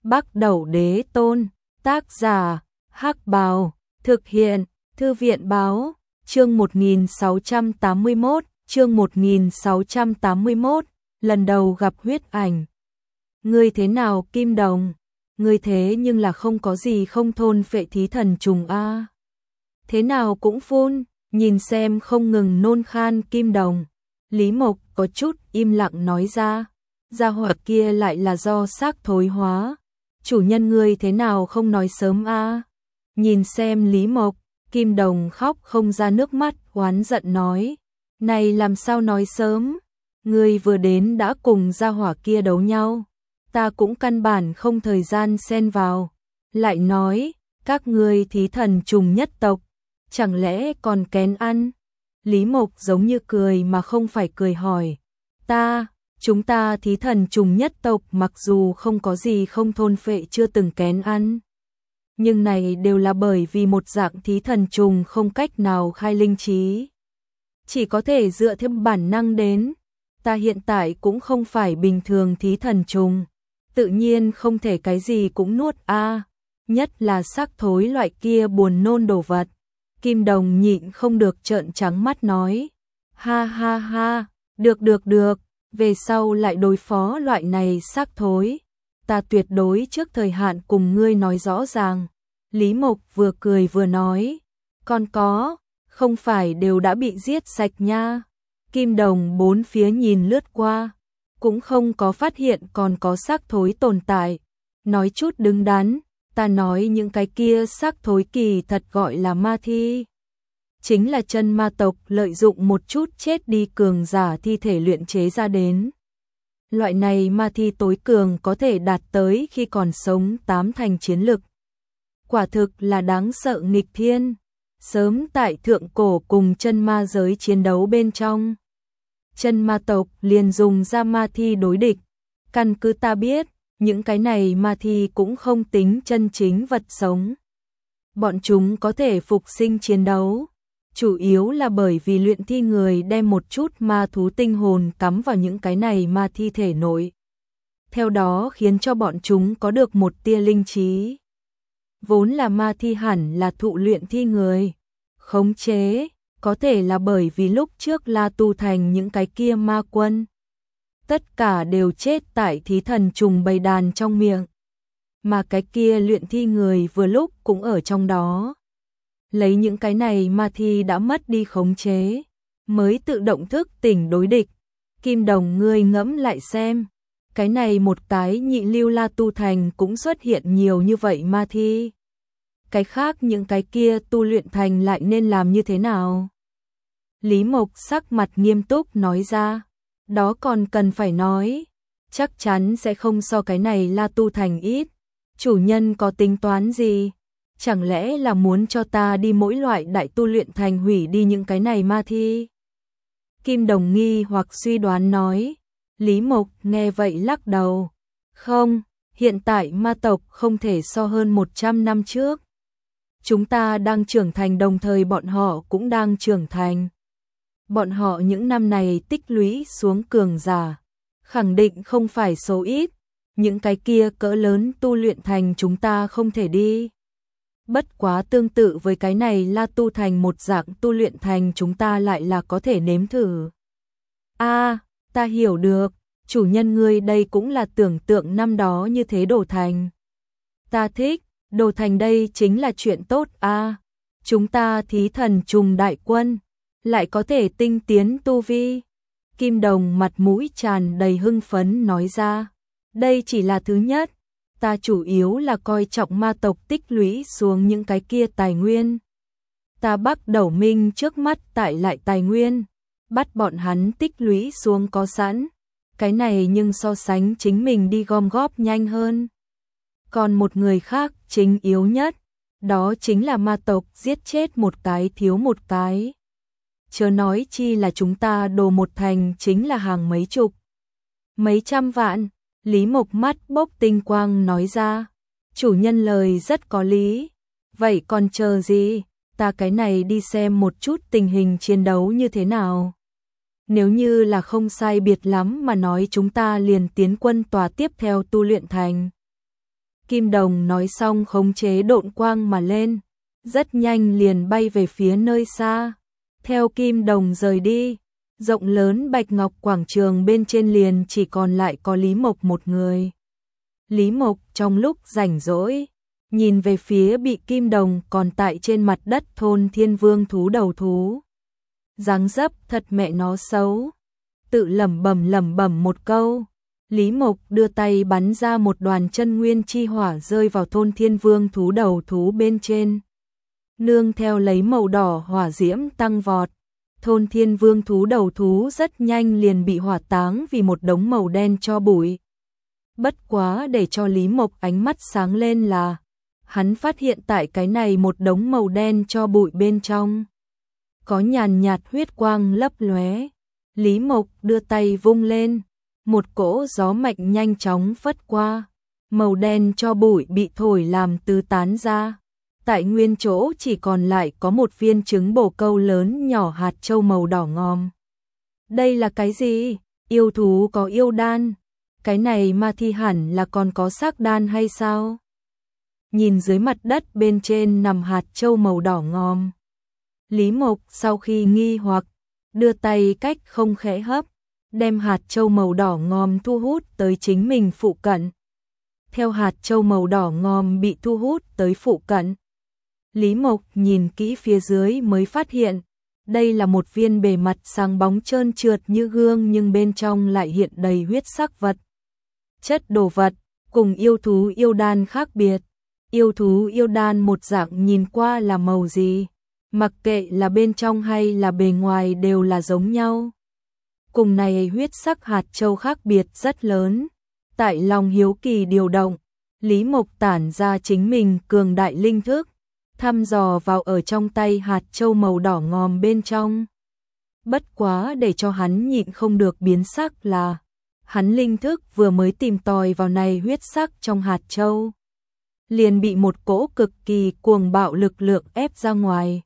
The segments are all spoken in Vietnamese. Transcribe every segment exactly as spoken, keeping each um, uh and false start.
Bắc Đẩu Đế Tôn, tác giả, Hắc Bào, thực hiện, Thư viện Báo, chương một nghìn sáu trăm tám mươi mốt, chương một nghìn sáu trăm tám mươi mốt, lần đầu gặp huyết ảnh. Ngươi thế nào Kim Đồng? Ngươi thế nhưng là không có gì không thôn phệ thí thần trùng a. Thế nào cũng phun, nhìn xem không ngừng nôn khan Kim Đồng. Lý Mộc có chút im lặng nói ra, gia hỏa kia lại là do xác thối hóa. Chủ nhân ngươi thế nào không nói sớm a? Nhìn xem Lý Mộc, Kim Đồng khóc không ra nước mắt, oán giận nói, này làm sao nói sớm? Ngươi vừa đến đã cùng gia hỏa kia đấu nhau, ta cũng căn bản không thời gian xen vào. Lại nói, các ngươi thí thần trùng nhất tộc, chẳng lẽ còn kén ăn? Lý Mộc giống như cười mà không phải cười hỏi, ta, chúng ta thí thần trùng nhất tộc mặc dù không có gì không thôn phệ chưa từng kén ăn, nhưng này đều là bởi vì một dạng thí thần trùng không cách nào khai linh trí, chỉ có thể dựa theo bản năng đến. Ta hiện tại cũng không phải bình thường thí thần trùng, tự nhiên không thể cái gì cũng nuốt a, nhất là xác thối loại kia buồn nôn đồ vật. Kim Đồng nhịn không được trợn trắng mắt nói, ha ha ha, được được được, về sau lại đối phó loại này xác thối, ta tuyệt đối trước thời hạn cùng ngươi nói rõ ràng. Lý Mộc vừa cười vừa nói, còn có, không phải đều đã bị giết sạch nha. Kim Đồng bốn phía nhìn lướt qua, cũng không có phát hiện còn có xác thối tồn tại. Nói chút đứng đắn, ta nói những cái kia xác thối kỳ thật gọi là ma thi. Chính là chân ma tộc lợi dụng một chút chết đi cường giả thi thể luyện chế ra đến. Loại này ma thi tối cường có thể đạt tới khi còn sống tám thành chiến lực. Quả thực là đáng sợ nghịch thiên. Sớm tại thượng cổ cùng chân ma giới chiến đấu bên trong, chân ma tộc liền dùng ra ma thi đối địch. Căn cứ ta biết, những cái này ma thi cũng không tính chân chính vật sống. Bọn chúng có thể phục sinh chiến đấu, chủ yếu là bởi vì luyện thi người đem một chút ma thú tinh hồn cắm vào những cái này ma thi thể nội. Theo đó khiến cho bọn chúng có được một tia linh trí. Vốn là ma thi hẳn là thụ luyện thi người khống chế, có thể là bởi vì lúc trước La Tu Thành những cái kia ma quân, tất cả đều chết tại thí thần trùng bầy đàn trong miệng. Mà cái kia luyện thi người vừa lúc cũng ở trong đó. Lấy những cái này ma thi đã mất đi khống chế, mới tự động thức tỉnh đối địch. Kim Đồng ngươi ngẫm lại xem, cái này một cái nhị lưu La Tu Thành cũng xuất hiện nhiều như vậy ma thi. Cái khác những cái kia tu luyện thành lại nên làm như thế nào? Lý Mộc sắc mặt nghiêm túc nói ra, đó còn cần phải nói, chắc chắn sẽ không so cái này La Tu Thành ít. Chủ nhân có tính toán gì? Chẳng lẽ là muốn cho ta đi mỗi loại đại tu luyện thành hủy đi những cái này ma thi? Kim Đồng nghi hoặc suy đoán nói. Lý Mộc nghe vậy lắc đầu, không, hiện tại ma tộc không thể so hơn một trăm năm trước. Chúng ta đang trưởng thành đồng thời bọn họ cũng đang trưởng thành. Bọn họ những năm này tích lũy xuống cường giả, khẳng định không phải số ít, những cái kia cỡ lớn tu luyện thành chúng ta không thể đi. Bất quá tương tự với cái này La Tu Thành một dạng tu luyện thành chúng ta lại là có thể nếm thử. A, ta hiểu được, chủ nhân ngươi đây cũng là tưởng tượng năm đó như thế đổ thành. Ta thích, đổ thành đây chính là chuyện tốt a. Chúng ta thí thần trùng đại quân, lại có thể tinh tiến tu vi. Kim Đồng mặt mũi tràn đầy hưng phấn nói ra, đây chỉ là thứ nhất, ta chủ yếu là coi trọng ma tộc tích lũy xuống những cái kia tài nguyên. Ta Bắc Đẩu Minh trước mắt tại lại tài nguyên, bắt bọn hắn tích lũy xuống có sẵn, cái này nhưng so sánh chính mình đi gom góp nhanh hơn. Còn một người khác chính yếu nhất, đó chính là ma tộc giết chết một cái thiếu một cái. Chớ nói chi là chúng ta đồ một thành chính là hàng mấy chục, mấy trăm vạn. Lý Mộc mắt bốc tinh quang nói ra, chủ nhân lời rất có lý, vậy còn chờ gì, ta cái này đi xem một chút tình hình chiến đấu như thế nào. Nếu như là không sai biệt lắm mà nói chúng ta liền tiến quân tòa tiếp theo tu luyện thành. Kim Đồng nói xong khống chế độn quang mà lên, rất nhanh liền bay về phía nơi xa. Theo Kim Đồng rời đi, rộng lớn bạch ngọc quảng trường bên trên liền chỉ còn lại có Lý Mộc một người. Lý Mộc trong lúc rảnh rỗi, nhìn về phía bị Kim Đồng còn tại trên mặt đất thôn Thiên Vương thú đầu thú. Dáng dấp thật mẹ nó xấu. Tự lẩm bẩm lẩm bẩm một câu, Lý Mộc đưa tay bắn ra một đoàn chân nguyên chi hỏa rơi vào thôn Thiên Vương thú đầu thú bên trên. Nương theo lấy màu đỏ hỏa diễm tăng vọt, thôn Thiên Vương thú đầu thú rất nhanh liền bị hỏa táng vì một đống màu đen cho bụi. Bất quá để cho Lý Mộc ánh mắt sáng lên là, hắn phát hiện tại cái này một đống màu đen cho bụi bên trong có nhàn nhạt huyết quang lấp lóe. Lý Mộc đưa tay vung lên, một cỗ gió mạnh nhanh chóng phất qua, màu đen cho bụi bị thổi làm tứ tán ra. Tại nguyên chỗ chỉ còn lại có một viên trứng bồ câu lớn nhỏ hạt châu màu đỏ ngòm. Đây là cái gì? Yêu thú có yêu đan? Cái này ma thi hẳn là còn có xác đan hay sao? Nhìn dưới mặt đất bên trên nằm hạt châu màu đỏ ngòm. Lý Mộc sau khi nghi hoặc, đưa tay cách không khẽ hấp, đem hạt châu màu đỏ ngòm thu hút tới chính mình phụ cận. Theo hạt châu màu đỏ ngòm bị thu hút tới phụ cận, Lý Mộc nhìn kỹ phía dưới mới phát hiện, đây là một viên bề mặt sáng bóng trơn trượt như gương nhưng bên trong lại hiện đầy huyết sắc vật. Chất đồ vật, cùng yêu thú yêu đan khác biệt. Yêu thú yêu đan một dạng nhìn qua là màu gì, mặc kệ là bên trong hay là bề ngoài đều là giống nhau. Cùng này huyết sắc hạt châu khác biệt rất lớn. Tại lòng hiếu kỳ điều động, Lý Mộc tản ra chính mình cường đại linh thức, thăm dò vào ở trong tay hạt châu màu đỏ ngòm bên trong. Bất quá để cho hắn nhịn không được biến sắc là, hắn linh thức vừa mới tìm tòi vào này huyết sắc trong hạt châu, liền bị một cỗ cực kỳ cuồng bạo lực lượng ép ra ngoài.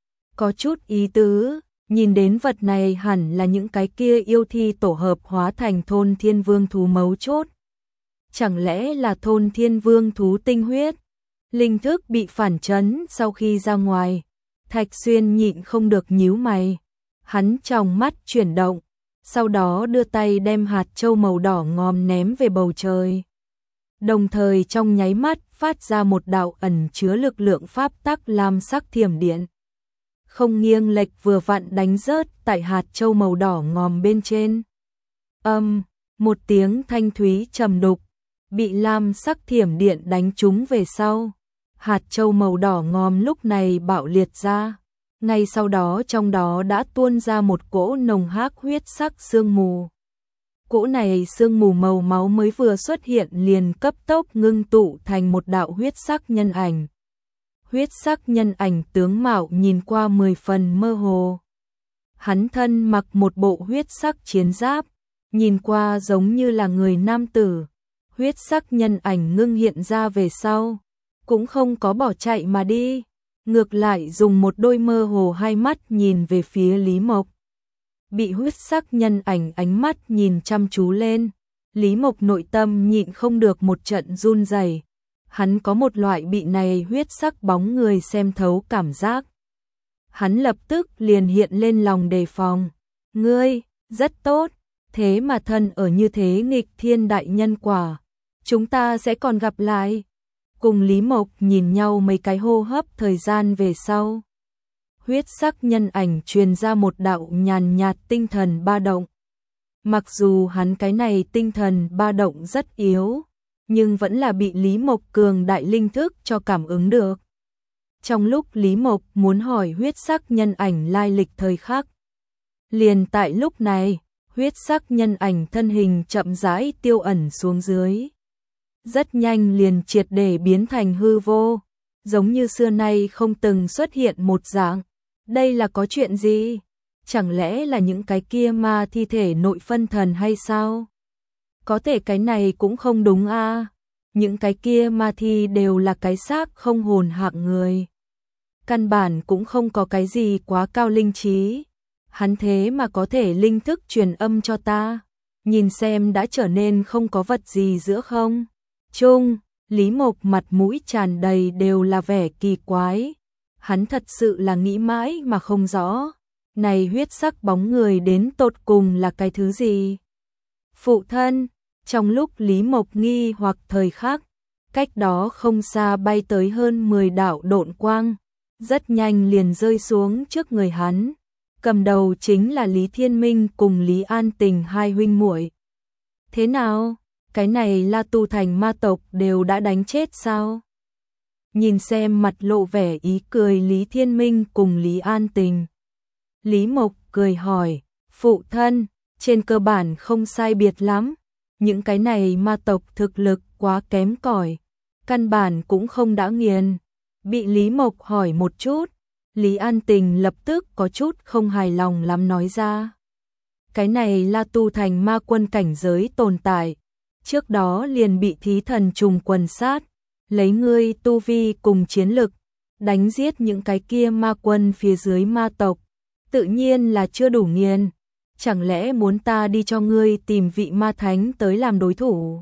Có chút ý tứ, nhìn đến vật này hẳn là những cái kia yêu thi tổ hợp hóa thành thôn Thiên Vương thú mấu chốt. Chẳng lẽ là thôn Thiên Vương thú tinh huyết? Linh thức bị phản chấn sau khi ra ngoài, Thạch Xuyên nhịn không được nhíu mày. Hắn tròng mắt chuyển động, sau đó đưa tay đem hạt châu màu đỏ ngòm ném về bầu trời. Đồng thời trong nháy mắt phát ra một đạo ẩn chứa lực lượng pháp tắc lam sắc thiểm điện. Không nghiêng lệch vừa vặn đánh rớt tại hạt châu màu đỏ ngòm bên trên. Âm, một tiếng thanh thúy trầm đục, bị lam sắc thiểm điện đánh trúng về sau. Hạt châu màu đỏ ngòm lúc này bạo liệt ra. Ngay sau đó trong đó đã tuôn ra một cỗ nồng hắc huyết sắc sương mù. Cỗ này sương mù màu máu mới vừa xuất hiện liền cấp tốc ngưng tụ thành một đạo huyết sắc nhân ảnh. Huyết sắc nhân ảnh tướng mạo nhìn qua mười phần mơ hồ. Hắn thân mặc một bộ huyết sắc chiến giáp, nhìn qua giống như là người nam tử. Huyết sắc nhân ảnh ngưng hiện ra về sau, cũng không có bỏ chạy mà đi, ngược lại dùng một đôi mơ hồ hai mắt nhìn về phía Lý Mộc. Bị huyết sắc nhân ảnh ánh mắt nhìn chăm chú lên, Lý Mộc nội tâm nhịn không được một trận run rẩy. Hắn có một loại bị này huyết sắc bóng người xem thấu cảm giác. Hắn lập tức liền hiện lên lòng đề phòng. Ngươi, rất tốt, thế mà thân ở như thế nghịch thiên đại nhân quả. Chúng ta sẽ còn gặp lại. Cùng Lý Mộc nhìn nhau mấy cái hô hấp thời gian về sau. Huyết sắc nhân ảnh truyền ra một đạo nhàn nhạt tinh thần ba động. Mặc dù hắn cái này tinh thần ba động rất yếu, nhưng vẫn là bị Lý Mộc cường đại linh thức cho cảm ứng được. Trong lúc Lý Mộc muốn hỏi huyết sắc nhân ảnh lai lịch thời khắc, liền tại lúc này, huyết sắc nhân ảnh thân hình chậm rãi tiêu ẩn xuống dưới. Rất nhanh liền triệt để biến thành hư vô, giống như xưa nay không từng xuất hiện một dạng. Đây là có chuyện gì? Chẳng lẽ là những cái kia ma thi thể nội phân thần hay sao? Có thể cái này cũng không đúng a. À. Những cái kia ma thi đều là cái xác không hồn hạng người. Căn bản cũng không có cái gì quá cao linh trí. Hắn thế mà có thể linh thức truyền âm cho ta. Nhìn xem đã trở nên không có vật gì giữa không? Chung, Lý Mộc mặt mũi tràn đầy đều là vẻ kỳ quái. Hắn thật sự là nghĩ mãi mà không rõ. Này huyết sắc bóng người đến tột cùng là cái thứ gì? Phụ thân, trong lúc Lý Mộc nghi hoặc thời khắc, cách đó không xa bay tới hơn mười đạo độn quang, rất nhanh liền rơi xuống trước người hắn. Cầm đầu chính là Lý Thiên Minh cùng Lý An Tình hai huynh muội. Thế nào? Cái này La Tu Thành ma tộc đều đã đánh chết sao? Nhìn xem mặt lộ vẻ ý cười Lý Thiên Minh cùng Lý An Tình. Lý Mộc cười hỏi, phụ thân, trên cơ bản không sai biệt lắm. Những cái này ma tộc thực lực quá kém cỏi, căn bản cũng không đã nghiền. Bị Lý Mộc hỏi một chút, Lý An Tình lập tức có chút không hài lòng lắm nói ra. Cái này La Tu Thành ma quân cảnh giới tồn tại, trước đó liền bị thí thần trùng quần sát, lấy ngươi tu vi cùng chiến lực, đánh giết những cái kia ma quân phía dưới ma tộc, tự nhiên là chưa đủ nghiền. Chẳng lẽ muốn ta đi cho ngươi tìm vị ma thánh tới làm đối thủ?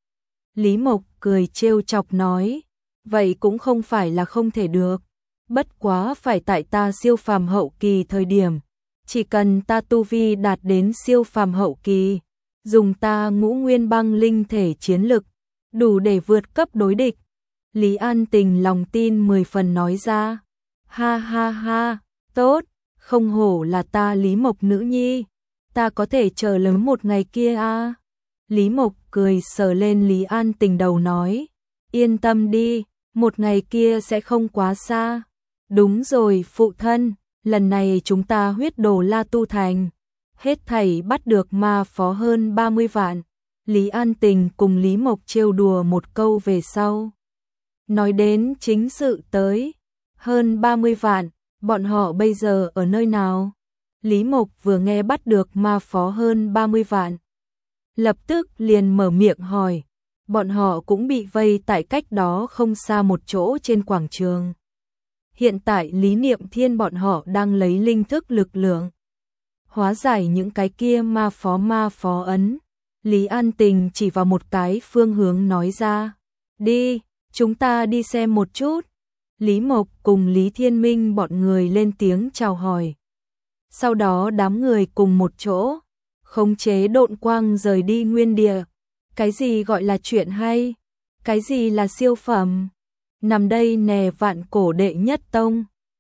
Lý Mộc cười trêu chọc nói, vậy cũng không phải là không thể được, bất quá phải tại ta siêu phàm hậu kỳ thời điểm, chỉ cần ta tu vi đạt đến siêu phàm hậu kỳ, dùng ta ngũ nguyên băng linh thể chiến lực, đủ để vượt cấp đối địch. Lý An Tình lòng tin mười phần nói ra, ha ha ha, tốt, không hổ là ta Lý Mộc nữ nhi, ta có thể chờ lớn một ngày kia à. Lý Mộc cười sờ lên Lý An Tình đầu nói, yên tâm đi, một ngày kia sẽ không quá xa. Đúng rồi phụ thân, lần này chúng ta huyết đồ La Tu Thành, hết thảy bắt được ma phó hơn ba mươi vạn. Lý An Tình cùng Lý Mộc trêu đùa một câu về sau. Nói đến chính sự tới, hơn ba mươi vạn, bọn họ bây giờ ở nơi nào? Lý Mộc vừa nghe bắt được ma phó hơn ba mươi vạn, lập tức liền mở miệng hỏi, bọn họ cũng bị vây tại cách đó không xa một chỗ trên quảng trường. Hiện tại Lý Niệm Thiên bọn họ đang lấy linh thức lực lượng hóa giải những cái kia ma phó ma phó ấn. Lý An Tình chỉ vào một cái phương hướng nói ra, đi, chúng ta đi xem một chút. Lý Mộc cùng Lý Thiên Minh bọn người lên tiếng chào hỏi. Sau đó đám người cùng một chỗ, khống chế độn quang rời đi nguyên địa. Cái gì gọi là chuyện hay? Cái gì là siêu phẩm? Nằm đây nè vạn cổ đệ nhất tông.